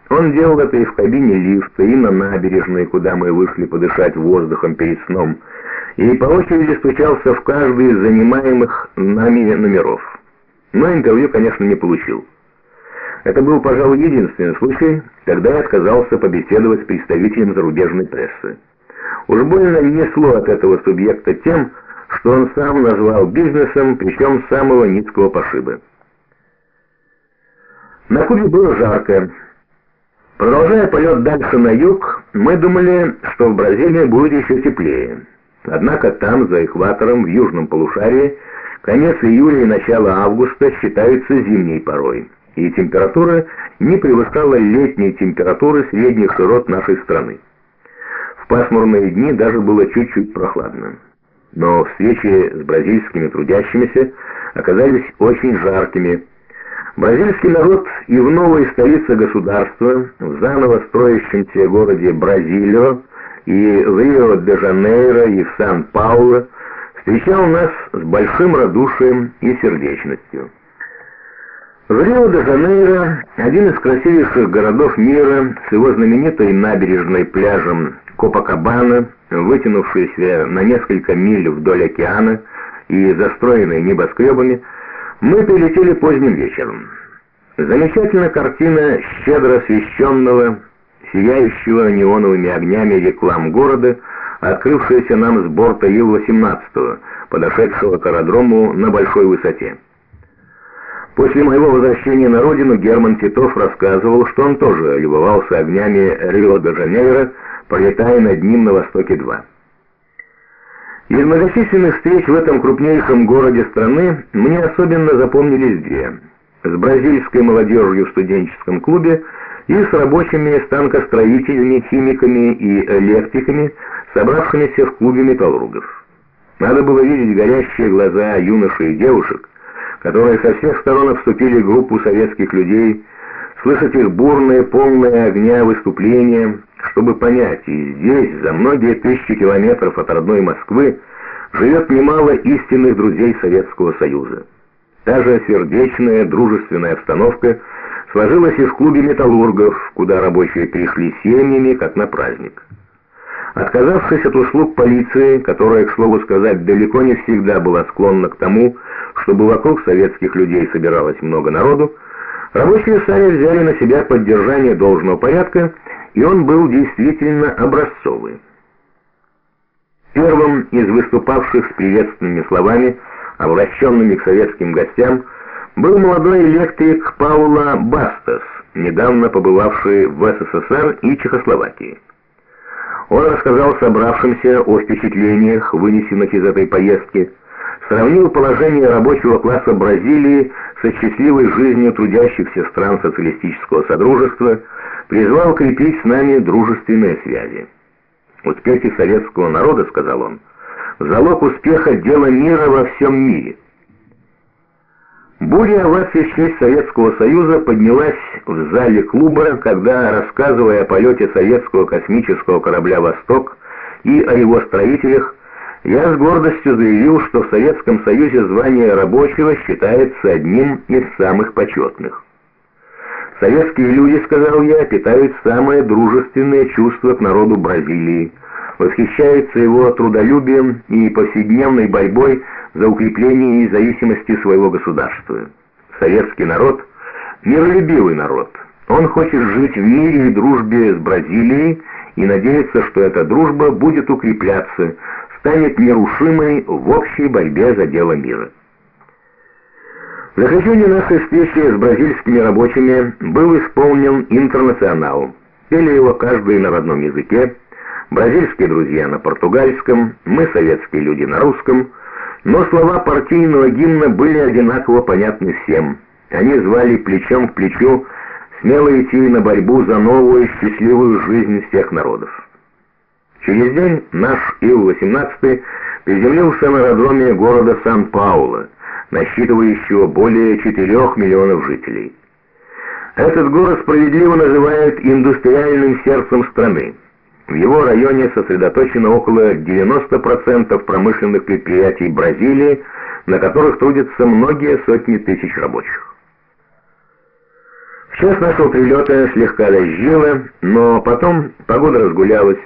Он делал это и в кабине лифта, и на набережной, куда мы вышли подышать воздухом перед сном, и по очереди стучался в каждый из занимаемых нами номеров. Но интервью, конечно, не получил. Это был, пожалуй, единственный случай, когда я отказался побеседовать с представителем зарубежной прессы. Уж больно несло от этого субъекта тем, что он сам назвал бизнесом, причем с самого низкого пошиба. На Кубе было жарко. Продолжая полет дальше на юг, мы думали, что в Бразилии будет еще теплее. Однако там, за экватором, в южном полушарии, конец июля и начало августа считаются зимней порой, и температура не превышала летней температуры средних широт нашей страны. В пасмурные дни даже было чуть-чуть прохладно. Но встречи с бразильскими трудящимися оказались очень жаркими. Бразильский народ и в новой столице государства, в заново строящемся городе Бразилио, и в Рио-де-Жанейро, и в Сан-Пауло встречал нас с большим радушием и сердечностью. В Рио-де-Жанейро, один из красивейших городов мира, с его знаменитой набережной пляжем Копакабана, вытянувшейся на несколько миль вдоль океана и застроенной небоскребами, мы прилетели поздним вечером. Замечательная картина щедро освещенного, сияющего неоновыми огнями реклам города, открывшаяся нам с борта Ил-18, подошедшего к аэродрому на большой высоте. После моего возвращения на родину Герман Титов рассказывал, что он тоже любовался огнями Рио-де-Жанейро, пролетая над ним на востоке-2. Из многочисленных встреч в этом крупнейшем городе страны мне особенно запомнились две: с бразильской молодежью в студенческом клубе и с рабочими станкостроителями, химиками и электриками, собравшимися в клубе металлургов. Надо было видеть горящие глаза юношей и девушек, которые со всех сторон вступили в группу советских людей, слышать их бурные, полные огня выступления, чтобы понять, и здесь, за многие тысячи километров от родной Москвы, живет немало истинных друзей Советского Союза. Та же сердечная, дружественная обстановка сложилась и в клубе металлургов, куда рабочие пришли семьями, как на праздник. Отказавшись от услуг полиции, которая, к слову сказать, далеко не всегда была склонна к тому, чтобы вокруг советских людей собиралось много народу, рабочие сами взяли на себя поддержание должного порядка, и он был действительно образцовый. Первым из выступавших с приветственными словами, обращенными к советским гостям, был молодой электрик Паула Бастас, недавно побывавший в СССР и Чехословакии. Он рассказал собравшимся о впечатлениях, вынесенных из этой поездки, сравнил положение рабочего класса Бразилии со счастливой жизнью трудящихся стран социалистического содружества, призвал крепить с нами дружественные связи. «Успехи советского народа, — сказал он, — залог успеха дела мира во всем мире». Буря оваций в честь Советского Союза поднялась в зале клуба, когда, рассказывая о полете советского космического корабля «Восток» и о его строителях, я с гордостью заявил, что в Советском Союзе звание рабочего считается одним из самых почетных. «Советские люди, — сказал я, — питают самое дружественное чувство к народу Бразилии, восхищаются его трудолюбием и повседневной борьбой за укрепление независимости своего государства. Советский народ — миролюбивый народ. Он хочет жить в мире и дружбе с Бразилией и надеется, что эта дружба будет укрепляться, станет нерушимой в общей борьбе за дело мира». В заключение нашей встречи с бразильскими рабочими был исполнен «Интернационал». Пели его каждый на родном языке, бразильские друзья на португальском, мы, советские люди, на русском, но слова партийного гимна были одинаково понятны всем. Они звали плечом к плечу смело идти на борьбу за новую счастливую жизнь всех народов. Через день наш Ил-18 приземлился на аэродроме города Сан-Пауло, насчитывающего более 4 миллионов жителей. Этот город справедливо называют индустриальным сердцем страны. В его районе сосредоточено около 90% промышленных предприятий Бразилии, на которых трудятся многие сотни тысяч рабочих. В час нашего прилета слегка дождило, но потом погода разгулялась.